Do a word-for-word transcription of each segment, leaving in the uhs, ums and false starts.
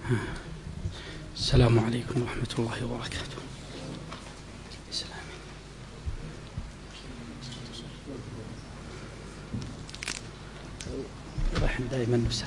السلام عليكم ورحمة الله وبركاته. السلام. رحم دائما نفسه.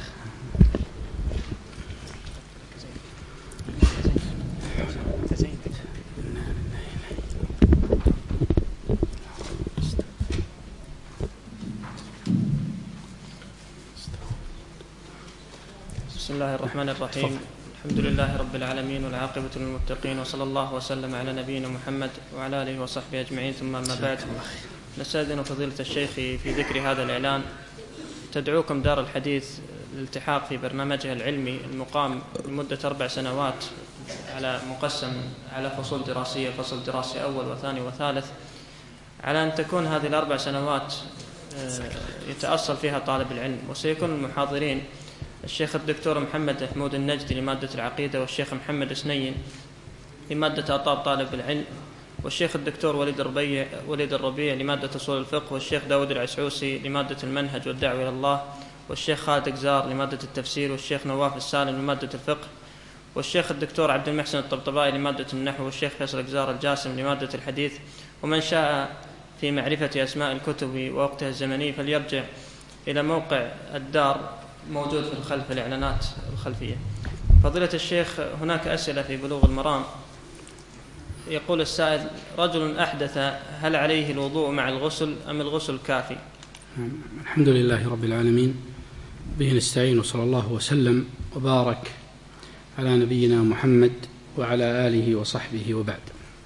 بسم الله الرحمن الرحيم. الحمد لله رب العالمين والعاقبة للمتقين، وصلى الله وسلم على نبينا محمد وعلى آله وصحبه أجمعين، ثم أما بعد. نستأذن فضيلة الشيخ في ذكر هذا الإعلان. تدعوكم دار الحديث للالتحاق في برنامجها العلمي المقام لمدة أربع سنوات على مقسم على فصول دراسية، فصل دراسي أول وثاني وثالث، على أن تكون هذه الأربع سنوات يتأصل فيها طالب العلم. وسيكون المحاضرين الشيخ الدكتور محمد محمود النجدي لمادة العقيدة، والشيخ محمد سنين لمادة آداب طالب العلم، والشيخ الدكتور وليد الربيع وليد الربيع لمادة أصول الفقه، والشيخ داود العسعوسي لمادة المنهج والدعوة إلى الله، والشيخ خالد قزار لمادة التفسير، والشيخ نواف السالم لمادة الفقه، والشيخ الدكتور عبد المحسن الطبطبائي لمادة النحو، والشيخ فيصل قزار الجاسم لمادة الحديث. ومن شاء في معرفة أسماء الكتب ووقتها الزمني فليرجع إلى موقع الدار موجود في الخلف الإعلانات الخلفية. فضيلة الشيخ، هناك أسئلة في بلوغ المرام. يقول السائل: رجل أحدث، هل عليه الوضوء مع الغسل أم الغسل كافي؟ الحمد لله رب العالمين، به نستعين، وصلى الله وسلم وبارك على نبينا محمد وعلى آله وصحبه وبعد.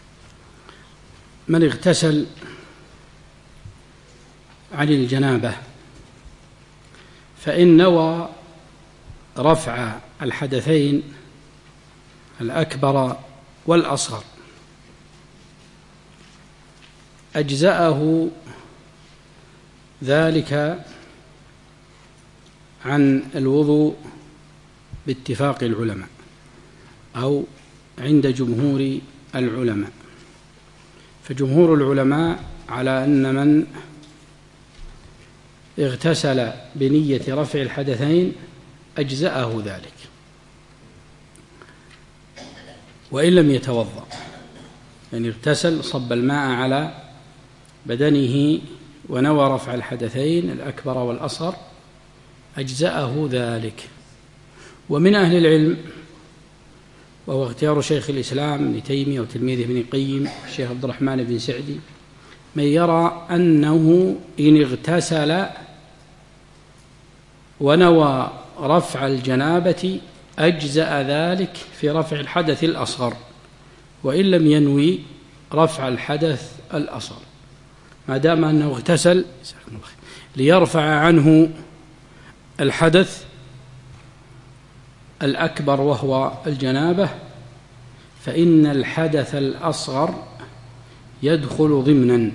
من اغتسل عن الجنابة فإن نوى رفع الحدثين الأكبر والأصغر أجزأه ذلك عن الوضوء باتفاق العلماء أو عند جمهور العلماء. فجمهور العلماء على أن من اغتسل بنية رفع الحدثين أجزأه ذلك، وإن لم يتوضأ، يعني اغتسل صب الماء على بدنه ونوى رفع الحدثين الأكبر والأصغر أجزأه ذلك. ومن أهل العلم، وهو اختيار شيخ الإسلام ابن تيمية وتلميذه ابن القيم الشيخ عبد الرحمن بن سعدي، من يرى أنه إن اغتسل ونوى رفع الجنابة أجزأ ذلك في رفع الحدث الأصغر، وإن لم ينوي رفع الحدث الأصغر، ما دام أنه اغتسل ليرفع عنه الحدث الأكبر وهو الجنابة، فإن الحدث الأصغر يدخل ضمنا.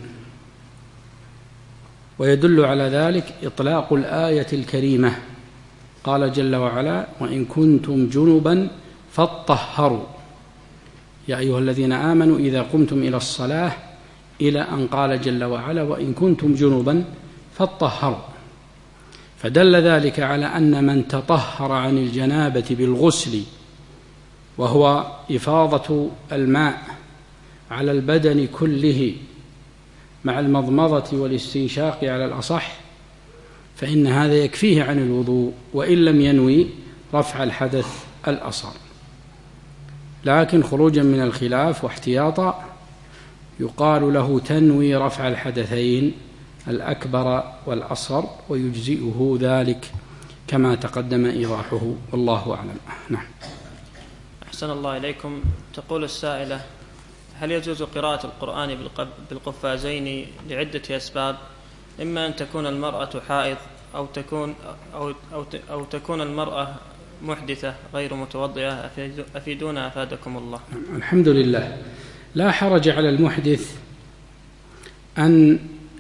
ويدل على ذلك إطلاق الآية الكريمة، قال جل وعلا: وإن كنتم جنبا فاطهروا يا أيها الذين آمنوا إذا قمتم إلى الصلاة، إلى أن قال جل وعلا: وإن كنتم جنبا فاطهروا. فدل ذلك على أن من تطهر عن الجنابة بالغسل، وهو إفاضة الماء على البدن كله مع المضمضة والاستنشاق على الأصح، فإن هذا يكفيه عن الوضوء وإن لم ينوي رفع الحدث الأصغر. لكن خروجا من الخلاف واحتياطا يقال له تنوي رفع الحدثين الأكبر والأصغر ويجزئه ذلك كما تقدم إيضاحه، والله أعلم. نعم. أحسن الله إليكم. تقول السائلة: هل يجوز قراءة القرآن بالقفازين لعدة أسباب؟ إما أن تكون المرأة حائض، أو تكون أو أو أو تكون المرأة محدثة غير متوضئة. أفيدونا أفادكم الله. الحمد لله. لا حرج على المحدث أن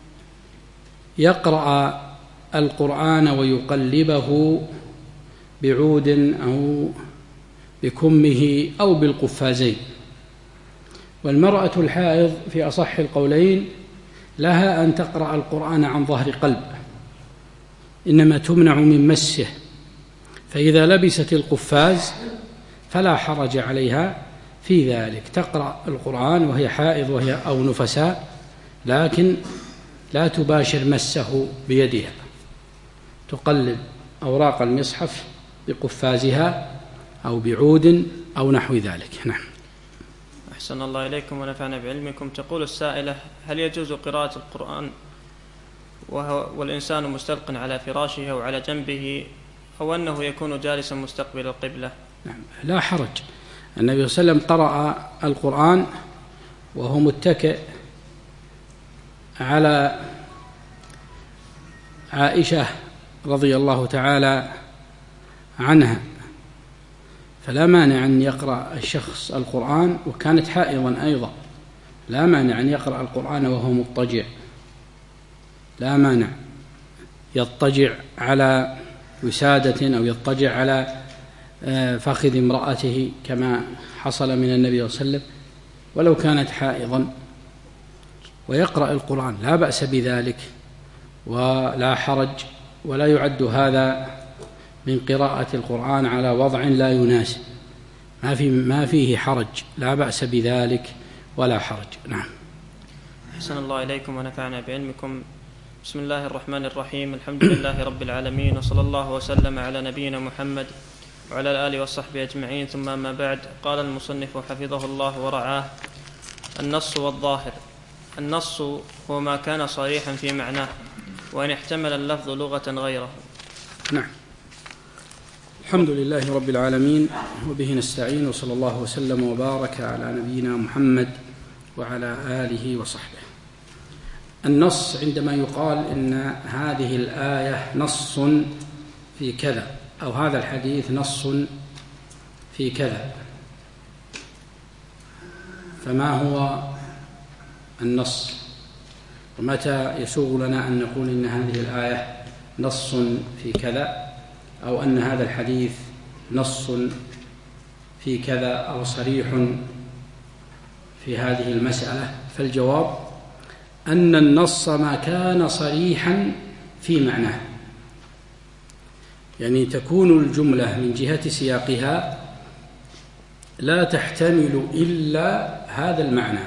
يقرأ القرآن ويقلبه بعود أو بكمه أو بالقفازين. والمرأة الحائض في أصح القولين لها أن تقرأ القرآن عن ظهر قلب، إنما تمنع من مسه، فإذا لبست القفاز فلا حرج عليها في ذلك، تقرأ القرآن وهي حائض وهي أو نفساء، لكن لا تباشر مسه بيدها، تقلب أوراق المصحف بقفازها أو بعود أو نحو ذلك. نعم. أحسن الله إليكم ونفعنا بعلمكم. تقول السائلة: هل يجوز قراءة القرآن وهو والإنسان مستلق على فراشه أو على جنبه، أو أنه يكون جالسا مستقبل القبلة؟ نعم، لا حرج. النبي صلى الله عليه وسلم قرأ القرآن وهو متكئ على عائشة رضي الله تعالى عنها، فلا مانع أن يقرأ الشخص القرآن، وكانت حائضا أيضا، لا مانع أن يقرأ القرآن وهو مضطجع، لا مانع يضطجع على وسادة أو يضطجع على فخذ امرأته كما حصل من النبي صلى الله عليه وسلم ولو كانت حائضا، ويقرأ القرآن، لا بأس بذلك ولا حرج، ولا يعد هذا من قراءة القرآن على وضع لا يناسب، ما في ما فيه حرج، لا بأس بذلك ولا حرج. نعم. أحسن الله إليكم ونفعنا بعلمكم. بسم الله الرحمن الرحيم، الحمد لله رب العالمين، وصلى الله وسلم على نبينا محمد وعلى الآله والصحبه أجمعين، ثم ما بعد. قال المصنف حفظه الله ورعاه: النص والظاهر. النص هو ما كان صريحا في معناه وإن احتمل اللفظ لغة غيره. نعم. الحمد لله رب العالمين، وبه نستعين، وصلى الله وسلم وبارك على نبينا محمد وعلى آله وصحبه. النص عندما يقال إن هذه الآية نص في كذا، أو هذا الحديث نص في كذا، فما هو النص؟ ومتى يسوغ لنا أن نقول إن هذه الآية نص في كذا، أو أن هذا الحديث نص في كذا، أو صريح في هذه المسألة؟ فالجواب أن النص ما كان صريحا في معناه، يعني تكون الجملة من جهة سياقها لا تحتمل إلا هذا المعنى،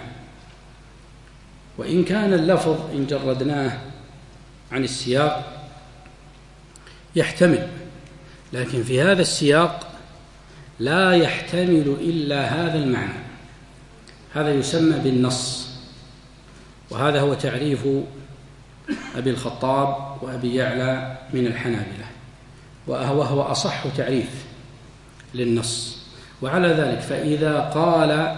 وإن كان اللفظ إن جردناه عن السياق يحتمل، لكن في هذا السياق لا يحتمل إلا هذا المعنى، هذا يسمى بالنص. وهذا هو تعريف أبي الخطاب وأبي يعلى من الحنابلة، وهو أصح تعريف للنص. وعلى ذلك فإذا قال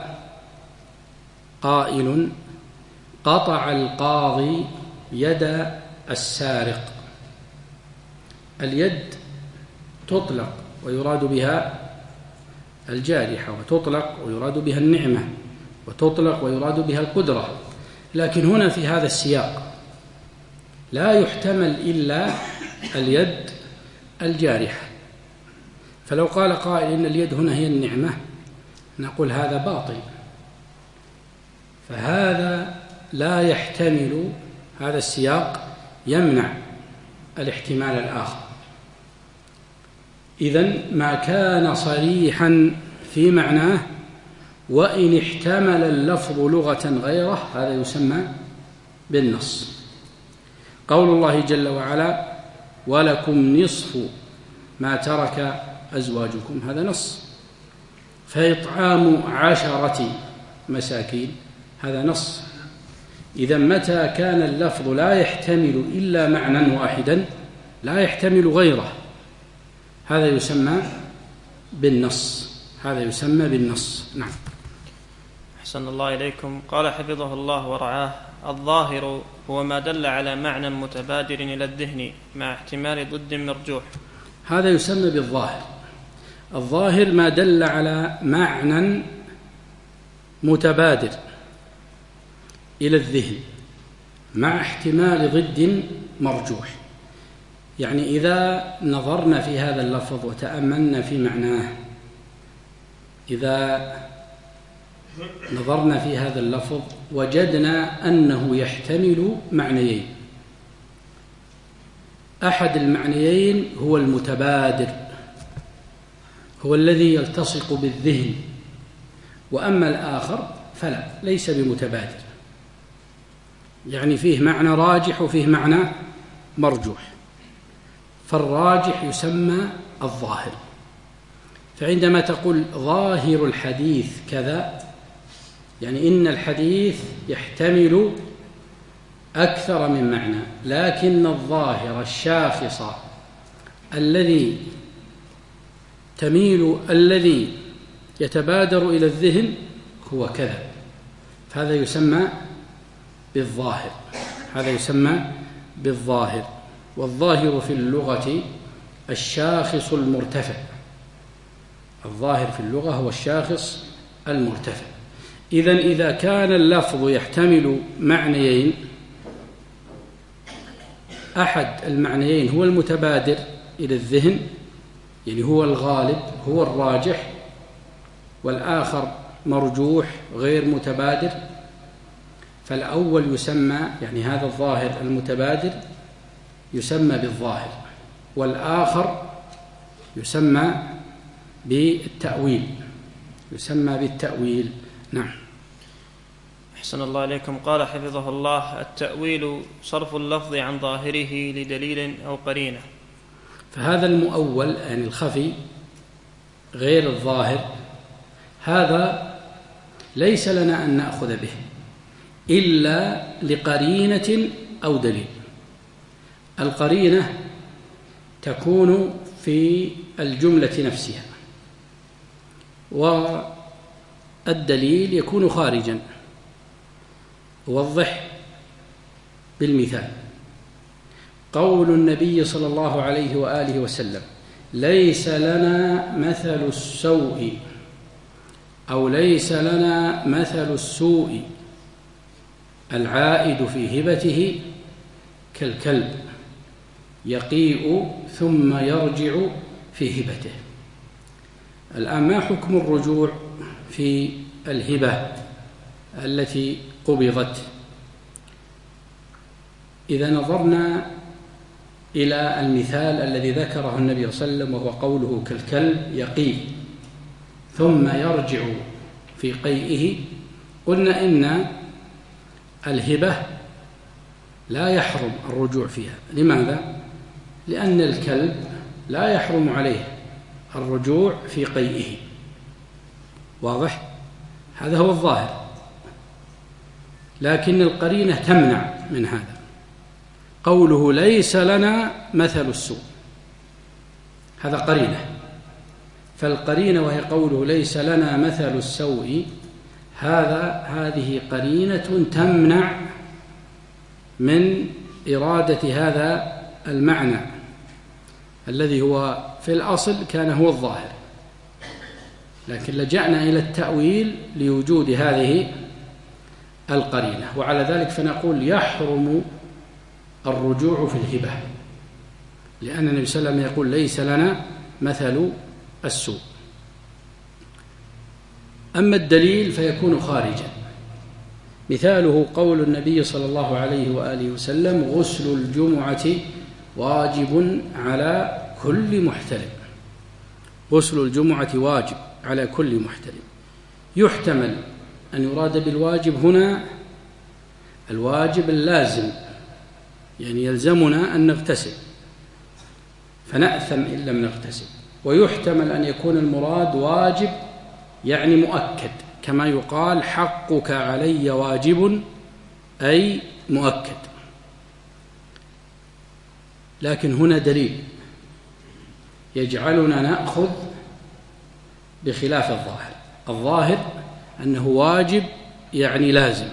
قائل: قطع القاضي يد السارق، اليد تطلق ويراد بها الجارحة، وتطلق ويراد بها النعمة، وتطلق ويراد بها القدرة، لكن هنا في هذا السياق لا يحتمل إلا اليد الجارحة. فلو قال قائل إن اليد هنا هي النعمة، نقول هذا باطل، فهذا لا يحتمل، هذا السياق يمنع الاحتمال الآخر. إذن ما كان صريحا في معناه وإن احتمل اللفظ لغة غيره، هذا يسمى بالنص. قول الله جل وعلا: ولكم نصف ما ترك أزواجكم، هذا نص. فإطعام عشرة مساكين، هذا نص. إذا متى كان اللفظ لا يحتمل إلا معنى واحدا لا يحتمل غيره، هذا يسمى بالنص، هذا يسمى بالنص. نعم. أحسن الله إليكم. قال حفظه الله ورعاه: الظاهر هو ما دل على معنى متبادر إلى الذهن مع احتمال ضد مرجوح، هذا يسمى بالظاهر. الظاهر ما دل على معنى متبادر إلى الذهن مع احتمال ضد مرجوح، يعني إذا نظرنا في هذا اللفظ وتأملنا في معناه، إذا نظرنا في هذا اللفظ وجدنا أنه يحتمل معنيين، أحد المعنيين هو المتبادر هو الذي يلتصق بالذهن، وأما الآخر فلا، ليس بمتبادر، يعني فيه معنى راجح وفيه معنى مرجوح. فالراجح يسمى الظاهر. فعندما تقول ظاهر الحديث كذا، يعني إن الحديث يحتمل أكثر من معنى، لكن الظاهر الشاخص الذي تميل الذي يتبادر إلى الذهن هو كذا، فهذا يسمى بالظاهر، هذا يسمى بالظاهر. والظاهر في اللغة الشاخص المرتفع، الظاهر في اللغة هو الشاخص المرتفع. إذن إذا كان اللفظ يحتمل معنيين، أحد المعنيين هو المتبادر إلى الذهن، يعني هو الغالب هو الراجح، والآخر مرجوح غير متبادر، فالأول يسمى، يعني هذا الظاهر المتبادر يسمى بالظاهر، والآخر يسمى بالتأويل، يسمى بالتأويل. نعم. أحسن الله عليكم. قال حفظه الله: التأويل صرف اللفظ عن ظاهره لدليل أو قرينة. فهذا المؤول يعني الخفي غير الظاهر، هذا ليس لنا أن نأخذ به إلا لقرينة أو دليل. القرينة تكون في الجملة نفسها، والدليل يكون خارجا. وضح بالمثال: قول النبي صلى الله عليه وآله وسلم: ليس لنا مثل السوء، أو ليس لنا مثل السوء العائد في هبته كالكلب يقيء ثم يرجع في هبته. الآن ما حكم الرجوع في الهبة التي قبضت؟ إذا نظرنا إلى المثال الذي ذكره النبي صلى الله عليه وسلم، وهو قوله كالكلب يقيء ثم يرجع في قيئه، قلنا إن الهبة لا يحرم الرجوع فيها. لماذا؟ لأن الكلب لا يحرم عليه الرجوع في قيئه. واضح؟ هذا هو الظاهر، لكن القرينة تمنع من هذا. قوله ليس لنا مثل السوء، هذا قرينة، فالقرينة وهي قوله ليس لنا مثل السوء، هذا هذه قرينة تمنع من إرادة هذا المعنى الذي هو في الأصل كان هو الظاهر، لكن لجأنا إلى التأويل لوجود هذه القرينة. وعلى ذلك فنقول يحرم الرجوع في الهبة، لأن النبي صلى الله عليه وسلم يقول ليس لنا مثل السوء. أما الدليل فيكون خارجا، مثاله قول النبي صلى الله عليه وآله وسلم: غسل الجمعة واجب على كل محتلم. غسل الجمعة واجب على كل محتلم. يحتمل أن يراد بالواجب هنا الواجب اللازم، يعني يلزمنا أن نغتسل فنأثم إن لم نغتسل. ويحتمل أن يكون المراد واجب يعني مؤكد، كما يقال حقك علي واجب، أي مؤكد. لكن هنا دليل يجعلنا نأخذ بخلاف الظاهر. الظاهر أنه واجب يعني لازم،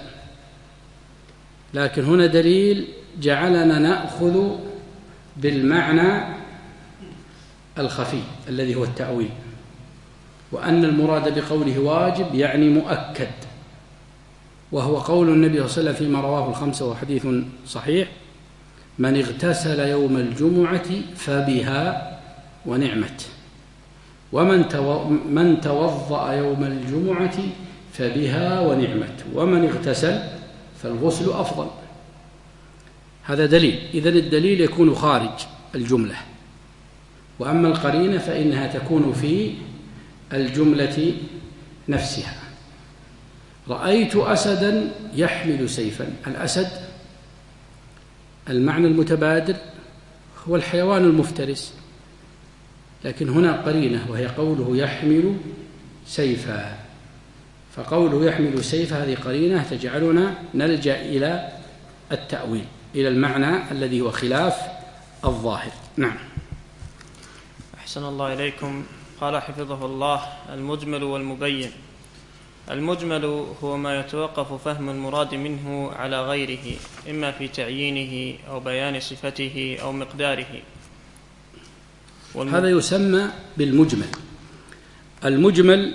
لكن هنا دليل جعلنا نأخذ بالمعنى الخفي الذي هو التأويل، وأن المراد بقوله واجب يعني مؤكد، وهو قول النبي صلى الله عليه وسلم فيما رواه الخمسة وحديث صحيح: من اغتسل يوم الجمعة فبها ونعمت، ومن تو... من توضأ يوم الجمعة فبها ونعمت، ومن اغتسل فالغسل أفضل. هذا دليل. إذن الدليل يكون خارج الجملة، وأما القرينة فإنها تكون في الجملة نفسها. رأيت أسدا يحمل سيفا. الأسد المعنى المتبادر هو الحيوان المفترس، لكن هنا قرينة وهي قوله يحمل سيفا، فقوله يحمل سيفا هذه قرينة تجعلنا نلجأ إلى التأويل، إلى المعنى الذي هو خلاف الظاهر. نعم. أحسن الله إليكم. قال حفظه الله: المجمل والمبين. المجمل هو ما يتوقف فهم المراد منه على غيره، إما في تعيينه أو بيان صفته أو مقداره. والم... هذا يسمى بالمجمل. المجمل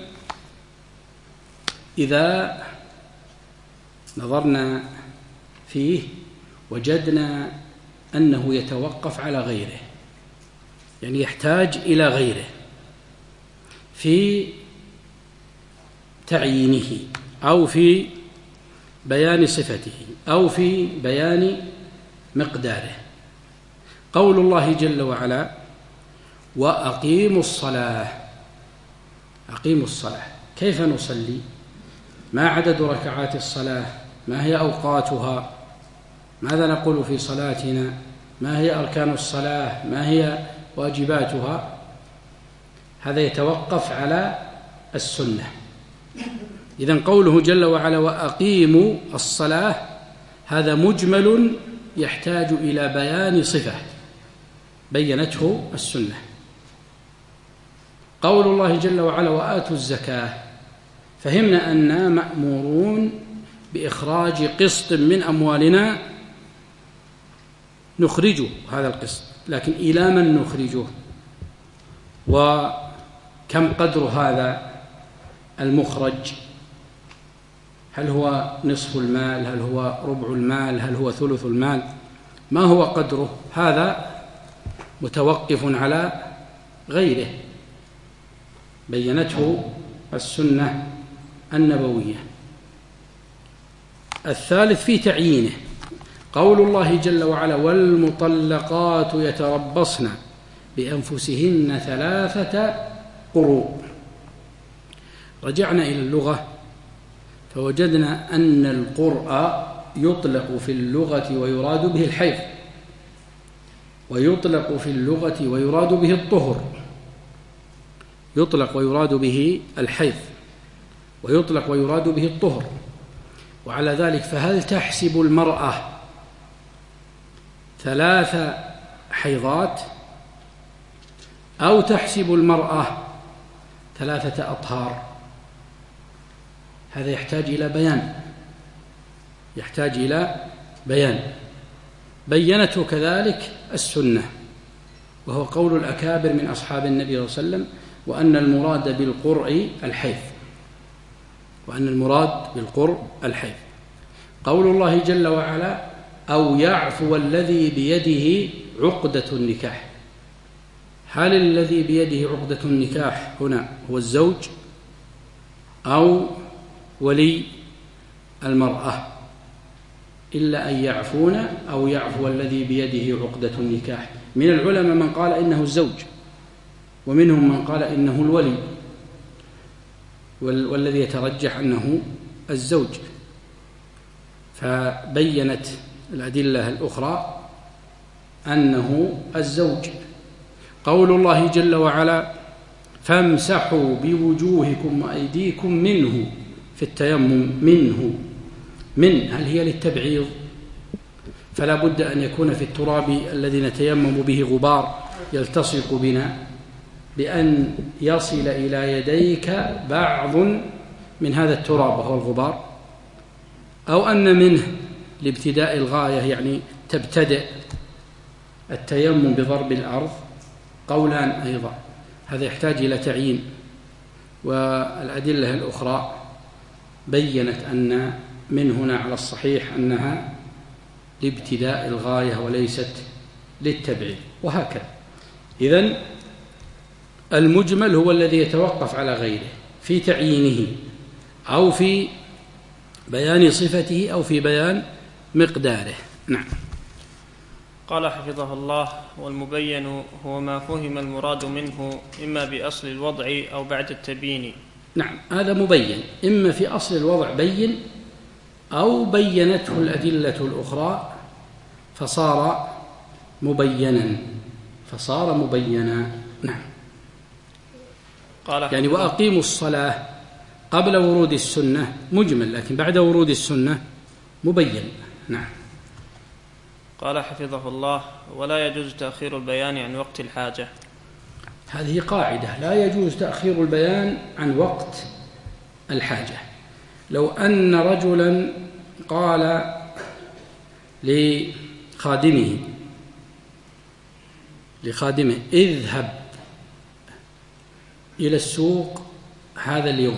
إذا نظرنا فيه وجدنا أنه يتوقف على غيره، يعني يحتاج إلى غيره في تعيينه أو في بيان صفته أو في بيان مقداره. قول الله جل وعلا: وأقيموا الصلاة. أقيموا الصلاة، كيف نصلي؟ ما عدد ركعات الصلاة؟ ما هي أوقاتها؟ ماذا نقول في صلاتنا؟ ما هي أركان الصلاة؟ ما هي واجباتها؟ هذا يتوقف على السنة. إذن قوله جل وعلا: وأقيموا الصلاة، هذا مجمل يحتاج إلى بيان صفة بينته السنة. قول الله جل وعلا: وآتوا الزكاة، فهمنا أننا مأمورون بإخراج قسط من أموالنا نخرجه هذا القسط، لكن إلى من نخرجه؟ وكم قدر هذا المخرج؟ هل هو نصف المال؟ هل هو ربع المال؟ هل هو ثلث المال؟ ما هو قدره؟ هذا متوقف على غيره بينته السنة النبوية. الثالث في تعيينه، قول الله جل وعلا: والمطلقات يتربصن بأنفسهن ثلاثة قروء. رجعنا إلى اللغة فوجدنا أن القرء يطلق في اللغة ويراد به الحيض، ويطلق في اللغة ويراد به الطهر، يطلق ويراد به الحيض، ويطلق ويراد به الطهر. وعلى ذلك فهل تحسب المرأة ثلاث حيضات أو تحسب المرأة ثلاثة أطهار؟ هذا يحتاج إلى بيان، يحتاج إلى بيان بينته كذلك السنة، وهو قول الأكابر من أصحاب النبي صلى الله عليه وسلم: وأن المراد بالقرء الحيض، وأن المراد بالقرء الحيض. قول الله جل وعلا: أو يعفو الذي بيده عقدة النكاح. هل الذي بيده عقدة النكاح هنا هو الزوج أو ولي المرأة؟ إلا أن يعفون أو يعفو الذي بيده عقدة النكاح. من العلماء من قال إنه الزوج، ومنهم من قال إنه الولي، والذي يترجح أنه الزوج. فبينت الأدلة الأخرى أنه الزوج. قول الله جل وعلا: فامسحوا بوجوهكم وأيديكم منه، في التيمم منه، من هل هي للتبعيض؟ فلا بد أن يكون في التراب الذي نتيمم به غبار يلتصق بنا، بأن يصل إلى يديك بعض من هذا التراب وهو الغبار، أو أن منه لابتداء الغاية، يعني تبتدئ التيمم بضرب الأرض. قولان أيضا، هذا يحتاج إلى تعيين. والأدلة الأخرى بيّنت أن من هنا على الصحيح أنها لابتداء الغاية وليست للتبعيد، وهكذا. إذن المجمل هو الذي يتوقف على غيره في تعيينه أو في بيان صفته أو في بيان مقداره. نعم. قال حفظه الله: والمبين هو ما فهم المراد منه إما بأصل الوضع أو بعد التبيين. نعم، هذا مبين، إما في أصل الوضع بين أو بينته الأدلة الأخرى فصار مبينا فصار مبينا نعم. قال يعني وأقيموا الصلاة قبل ورود السنة مجمل، لكن بعد ورود السنة مبين. نعم. قال حفظه الله: ولا يجوز تأخير البيان عن وقت الحاجة. هذه قاعدة، لا يجوز تأخير البيان عن وقت الحاجة. لو أن رجلا قال لخادمه لخادمه اذهب إلى السوق هذا اليوم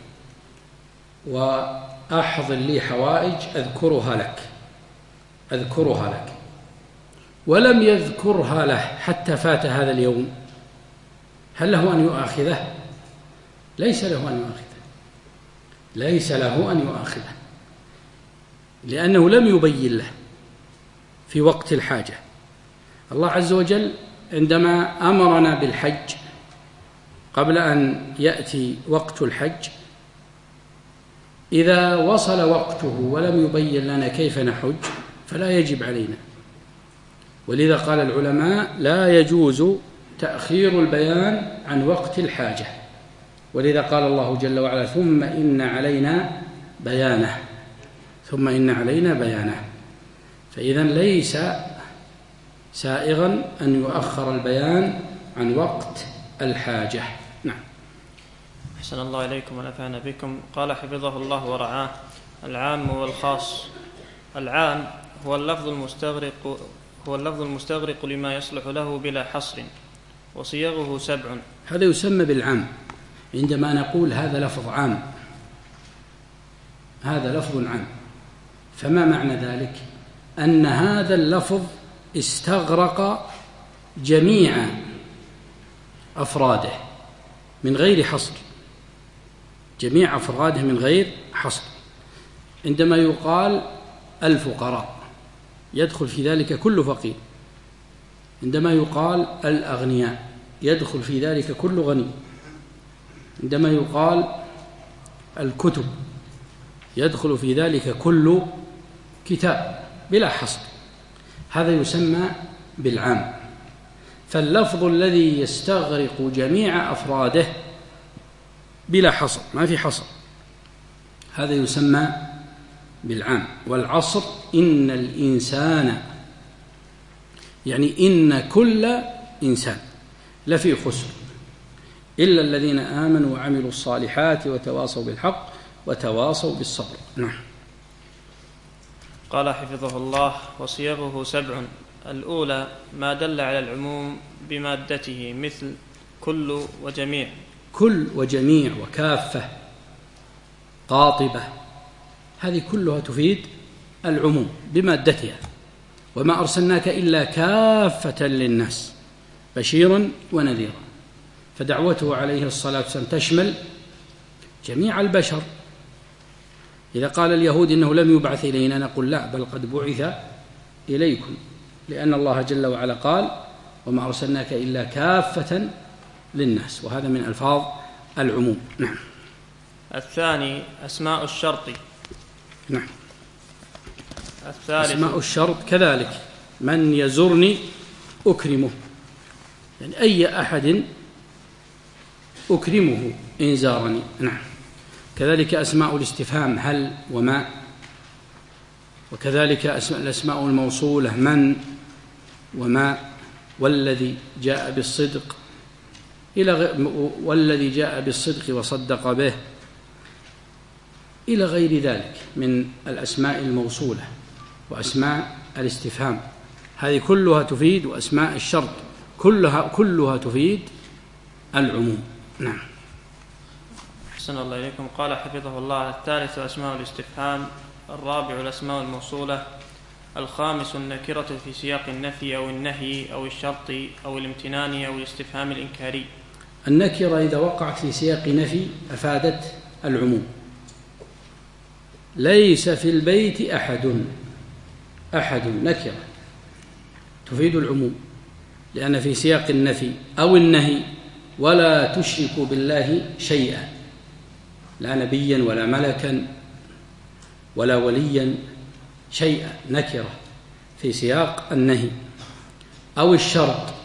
وأحضر لي حوائج أذكرها لك أذكرها لك ولم يذكرها له حتى فات هذا اليوم، هل له أن يؤاخذه؟ ليس له أن يؤاخذه ليس له أن يؤاخذه لأنه لم يبين له في وقت الحاجة. الله عز وجل عندما أمرنا بالحج قبل أن يأتي وقت الحج، إذا وصل وقته ولم يبين لنا كيف نحج فلا يجب علينا، ولذا قال العلماء لا يجوز تأخير البيان عن وقت الحاجة، ولذا قال الله جل وعلا: ثم إن علينا بيانه ثم إن علينا بيانه. فإذا ليس سائغا أن يؤخر البيان عن وقت الحاجة. نعم. أحسن الله إليكم ونفعنا بكم. قال حفظه الله ورعاه: العام والخاص. العام هو اللفظ المستغرق هو اللفظ المستغرق لما يصلح له بلا حصر، وصيغه سبع. هذا يسمى بالعام. عندما نقول هذا لفظ عام، هذا لفظ عام، فما معنى ذلك؟ أن هذا اللفظ استغرق جميع أفراده من غير حصر، جميع أفراده من غير حصر. عندما يقال الفقراء يدخل في ذلك كل فقير، عندما يقال الأغنياء يدخل في ذلك كل غني، عندما يقال الكتب يدخل في ذلك كل كتاب بلا حصر. هذا يسمى بالعام. فاللفظ الذي يستغرق جميع أفراده بلا حصر، ما في حصر، هذا يسمى بالعام. والعصر إن الإنسان، يعني إن كل إنسان لفي خسر إلا الذين آمنوا وعملوا الصالحات وتواصوا بالحق وتواصوا بالصبر. نعم. قال حفظه الله: وصيغه سبع. الأولى ما دل على العموم بمادته، مثل كل وجميع. كل وجميع وكافة قاطبة، هذه كلها تفيد العموم بمادتها. وما أرسلناك إلا كافة للناس بشيرا ونذيرا، فدعوته عليه الصلاة والسلام تشمل جميع البشر. إذا قال اليهود إنه لم يبعث إلينا نقول لا، بل قد بعث إليكم، لأن الله جل وعلا قال: وما أرسلناك إلا كافة للناس، وهذا من ألفاظ العموم. نعم. الثاني أسماء الشرط. نعم. الثالث أسماء الشرط كذلك: من يزرني أكرمه، يعني أي أحد أكرمه إن زارني. نعم. كذلك أسماء الاستفهام: هل وما، وكذلك الأسماء الموصولة: من وما، والذي جاء بالصدق إلى والذي جاء بالصدق وصدق به، إلى غير ذلك من الأسماء الموصولة وأسماء الاستفهام. هذه كلها تفيد، وأسماء الشرط كلها كلها تفيد العموم. نعم. أحسن الله إليكم. قال حفظه الله: الثالث أسماء الاستفهام. الرابع الأسماء الموصولة. الخامس النكرة في سياق النفي أو النهي أو الشرط أو الامتنان أو الاستفهام الإنكاري. النكرة إذا وقعت في سياق نفي أفادت العموم. ليس في البيت أحد، أحد نكرة، تفيد العموم، لأن في سياق النفي أو النهي ولا تشركوا بالله شيئا، لا نبيا ولا ملكا ولا وليا، شيئا نكرة في سياق النهي، أو الشرط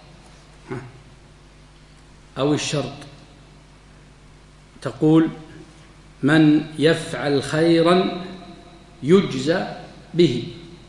أو الشرط تقول من يفعل خيرا يجزى به،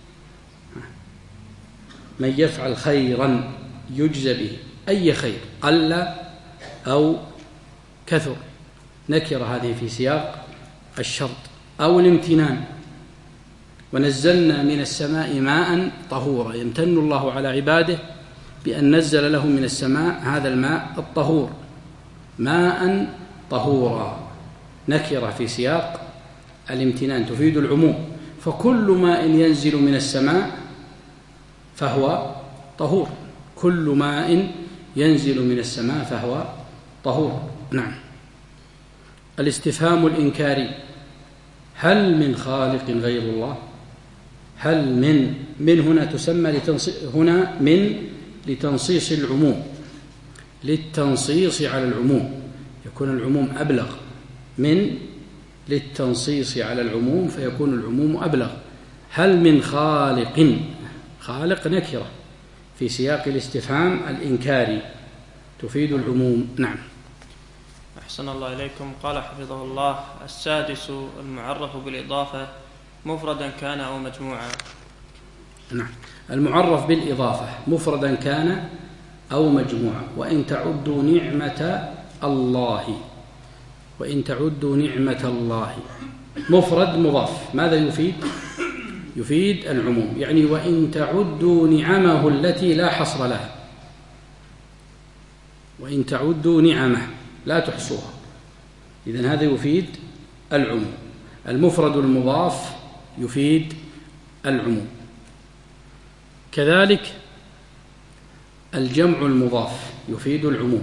من يفعل خيرا يجزى به، أي خير قل أو كثر، نكرة هذه في سياق الشرط. أو الامتنان، ونزلنا من السماء ماء طهورا، يمتن الله على عباده بأن نزل له من السماء هذا الماء الطهور، ماء طهورا، نكرة في سياق الامتنان تفيد العموم، فكل ماء ينزل من السماء فهو طهور، كل ماء ينزل من السماء فهو طهور. نعم. الاستفهام الإنكاري، هل من خالق غير الله؟ هل من من هنا تسمى لتنصيص، هنا من لتنصيص العموم، للتنصيص على العموم، يكون العموم أبلغ، من للتنصيص على العموم فيكون العموم أبلغ. هل من خالق، خالق نكرة في سياق الاستفهام الإنكاري تفيد العموم. نعم. أحسن الله إليكم. قال حفظه الله: السادس المعرف بالإضافة مفردا كان أو مجموعا. نعم. المعرف بالإضافة مفردا كان أو مجموعا. وإن تعدوا نعمة الله، وإن تعدوا نعمة الله، مفرد مضاف، ماذا يفيد؟ يفيد العموم، يعني وإن تعدوا نعمه التي لا حصر لها، وإن تعدوا نعمه لا تحصوها، إذن هذا يفيد العموم. المفرد المضاف يفيد العموم. كذلك الجمع المضاف يفيد العموم.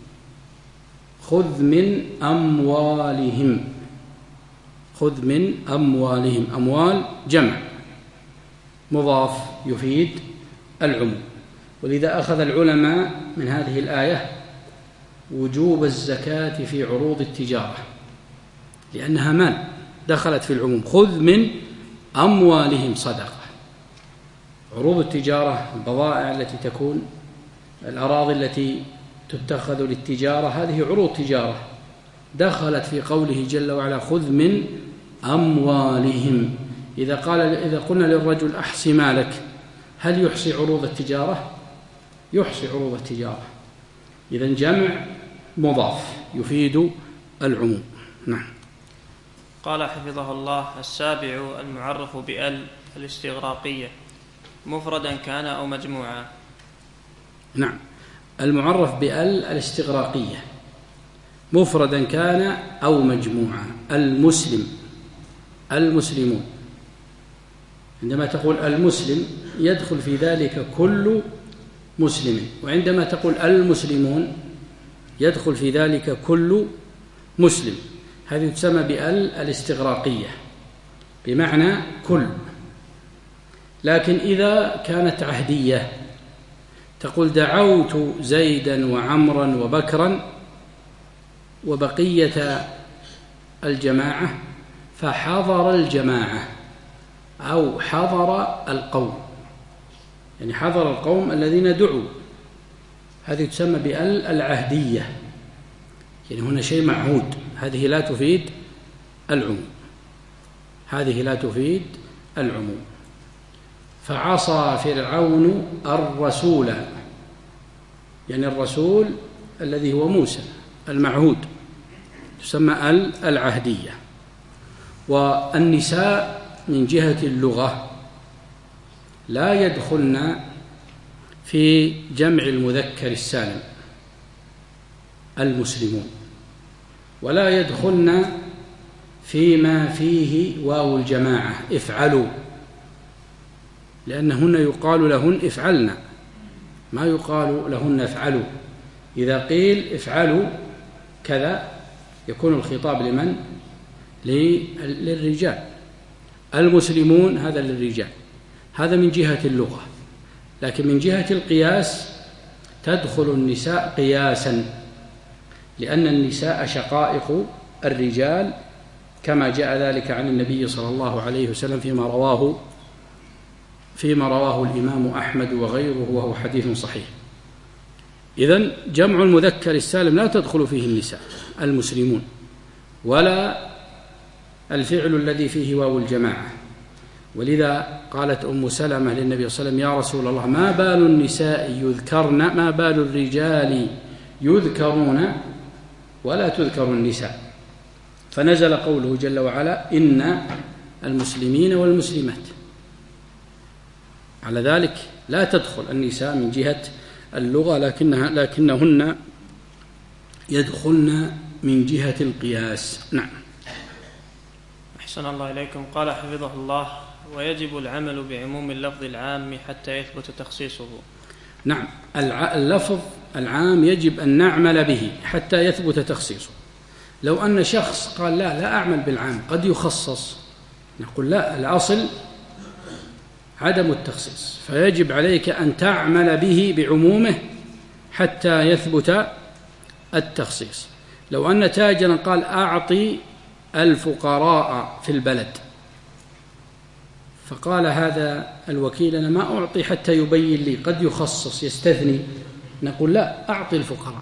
خذ من أموالهم، خذ من أموالهم، أموال جمع مضاف يفيد العموم. ولذا أخذ العلماء من هذه الآية وجوب الزكاة في عروض التجارة، لأنها مال دخلت في العموم. خذ من أموالهم صدقة. عروض التجارة البضائع التي تكون، الأراضي التي تتخذ للتجارة، هذه عروض تجارة دخلت في قوله جل وعلا خذ من أموالهم. إذا قال إذا قلنا للرجل أحصي مالك، هل يحصي عروض التجارة؟ يحصي عروض التجارة. إذن جمع مضاف يفيد العموم. نعم. قال حفظه الله: السابع المعرف بأل الاستغراقية مفردا كان أو مجموعا. نعم. المعرف بأل الاستغراقية مفردا كان أو مجموعا. المسلم، المسلمون، عندما تقول المسلم يدخل في ذلك كل مسلم، وعندما تقول المسلمون يدخل في ذلك كل مسلم. هذه تسمى بأل الاستغراقية بمعنى كل. لكن إذا كانت عهدية تقول دعوت زيدا وعمرا وبكرا وبقية الجماعة فحضر الجماعة أو حضر القوم، يعني حضر القوم الذين دعوا، هذه تسمى بأل العهدية، يعني هنا شيء معهود. هذه لا تفيد العموم، هذه لا تفيد العموم. فعصى فرعون الرسول، يعني الرسول الذي هو موسى المعهود، تسمى ال العهدية. والنساء من جهة اللغة لا يدخلن في جمع المذكر السالم المسلمون، ولا يدخلن فيما فيه واو الجماعة افعلوا، لأنهن يقال لهن افعلن، ما يقال لهن افعلوا. إذا قيل افعلوا كذا يكون الخطاب لمن؟ للرجال. المسلمون هذا للرجال، هذا من جهة اللغة. لكن من جهة القياس تدخل النساء قياسا، لأن النساء شقائق الرجال كما جاء ذلك عن النبي صلى الله عليه وسلم فيما رواه فيما رواه الإمام أحمد وغيره وهو حديث صحيح. إذن جمع المذكر السالم لا تدخل فيه النساء المسلمون، ولا الفعل الذي فيه واو الجماعة. ولذا قالت أم سلمة للنبي صلى الله عليه وسلم: يا رسول الله، ما بال النساء يذكرن، ما بال الرجال يذكرون ولا تذكر النساء؟ فنزل قوله جل وعلا: إن المسلمين والمسلمات. على ذلك لا تدخل النساء من جهة اللغة، لكنها لكنهن يدخلن من جهة القياس. نعم. أحسن الله إليكم. قال حفظه الله: ويجب العمل بعموم اللفظ العام حتى يثبت تخصيصه. نعم، اللفظ العام يجب أن نعمل به حتى يثبت تخصيصه. لو أن شخص قال لا لا أعمل بالعام قد يخصص، نقول لا، الأصل عدم التخصيص، فيجب عليك أن تعمل به بعمومه حتى يثبت التخصيص. لو أن تاجرا قال أعطي الفقراء في البلد، فقال هذا الوكيل أنا ما أعطي حتى يبين لي، قد يخصص يستثني، نقول لا، أعطي الفقراء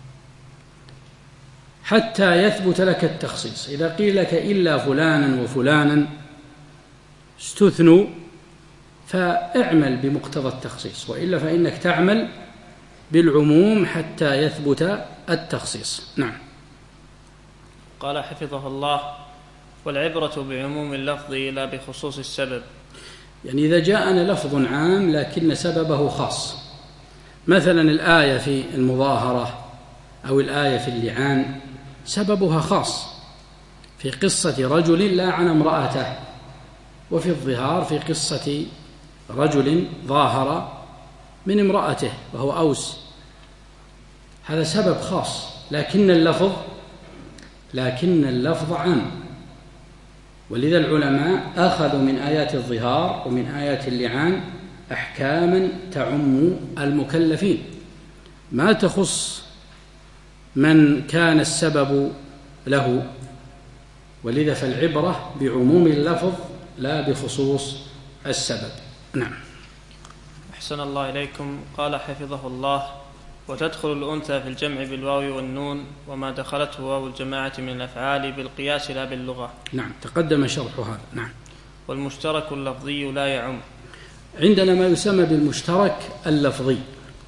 حتى يثبت لك التخصيص. إذا قيل لك إلا فلانا وفلانا استثنوا فاعمل بمقتضى التخصيص، وإلا فإنك تعمل بالعموم حتى يثبت التخصيص. نعم. قال حفظه الله: والعبرة بعموم اللفظ لا بخصوص السبب. يعني إذا جاءنا لفظ عام لكن سببه خاص، مثلا الآية في المظاهرة أو الآية في اللعان سببها خاص، في قصة رجل لاعن امرأته، وفي الظهار في قصة رجل ظاهر من امرأته وهو أوس، هذا سبب خاص، لكن اللفظ لكن اللفظ عام. ولذا العلماء أخذوا من آيات الظهار ومن آيات اللعان أحكاما تعم المكلفين، ما تخص من كان السبب له. ولذا فالعبرة بعموم اللفظ لا بخصوص السبب. نعم. أحسن الله إليكم. قال حفظه الله: وتدخل الأنثى في الجمع بالواو والنون وما دخلته واو الجماعة من الأفعال بالقياس لا باللغة. نعم، تقدم شرح هذا. نعم. والمشترك اللفظي لا يعم. عندنا ما يسمى بالمشترك اللفظي.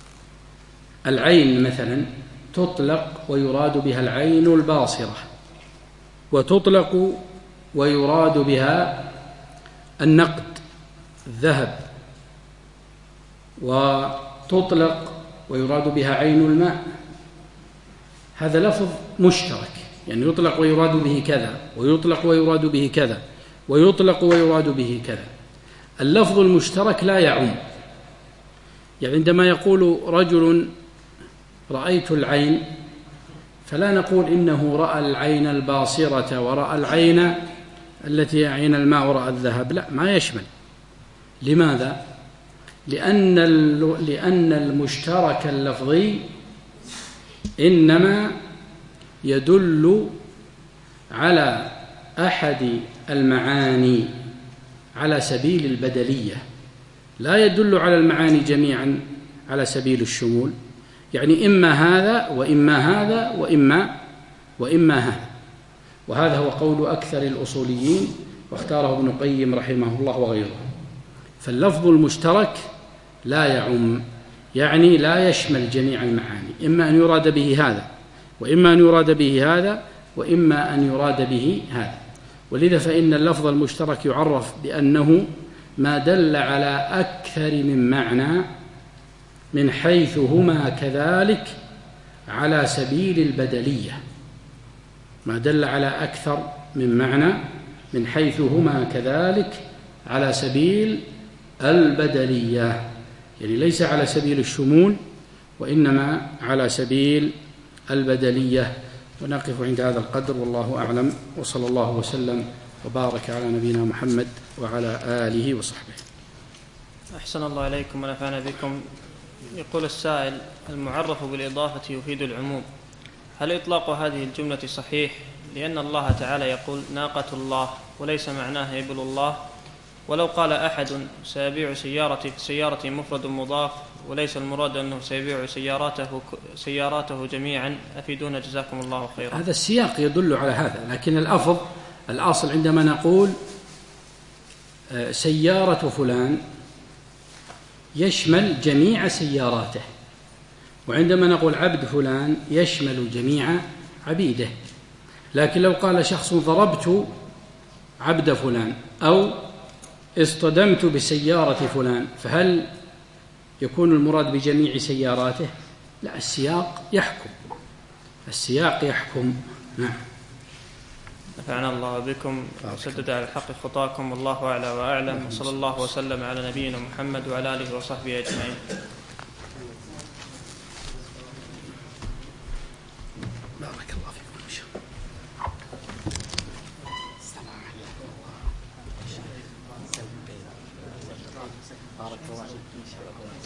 العين مثلا تطلق ويراد بها العين الباصرة، وتطلق ويراد بها النقد الذهب، وتطلق ويراد بها عين الماء. هذا لفظ مشترك، يعني يطلق ويراد به كذا، ويطلق ويراد به كذا، ويطلق ويراد به كذا. اللفظ المشترك لا يعم. يعني عندما يقول رجل رأيت العين، فلا نقول إنه رأى العين الباصرة ورأى العين التي عين الماء ورأى الذهب، لا، ما يشمل. لماذا؟ لأن لأن المشترك اللفظي إنما يدل على أحد المعاني على سبيل البدلية، لا يدل على المعاني جميعا على سبيل الشمول. يعني إما هذا وإما هذا وإما وإما هذا، وهذا هو قول أكثر الأصوليين، واختاره ابن القيم رحمه الله وغيره. فاللفظ المشترك لا يعم، يعني لا يشمل جميع المعاني، إما أن يراد به هذا وإما أن يراد به هذا وإما أن يراد به هذا. ولذا فإن اللفظ المشترك يعرف بأنه ما دل على أكثر من معنى من حيث هما كذلك على سبيل البدلية، ما دل على أكثر من معنى من حيث هما كذلك على سبيل البدلية، يعني ليس على سبيل الشمول وإنما على سبيل البدلية. ونقف عند هذا القدر، والله أعلم، وصلى الله وسلم وبارك على نبينا محمد وعلى آله وصحبه. أحسن الله إليكم ونفعنا بكم. يقول السائل: المعرف بالإضافة يفيد العموم، هل إطلاق هذه الجملة صحيح؟ لأن الله تعالى يقول ناقة الله وليس معناها إبل الله، ولو قال أحد سيبيع سيارتي فسيارتي مفرد مضاف وليس المراد أنه سيبيع سياراته, سياراته جميعا، أفيدونا جزاكم الله خيرا. هذا السياق يدل على هذا، لكن الأفضل الأصل عندما نقول سيارة فلان يشمل جميع سياراته، وعندما نقول عبد فلان يشمل جميع عبيده. لكن لو قال شخص ضربت عبد فلان أو اصطدمت بسيارة فلان، فهل يكون المراد بجميع سياراته؟ لا، السياق يحكم، السياق يحكم. نعم. نفعنا الله بكم وسدد على الحق خطاكم، والله أعلى وأعلم، وصلى الله وسلم على نبينا محمد وعلى آله وصحبه أجمعين. بارك الله فيكم. بارك الله فيكم.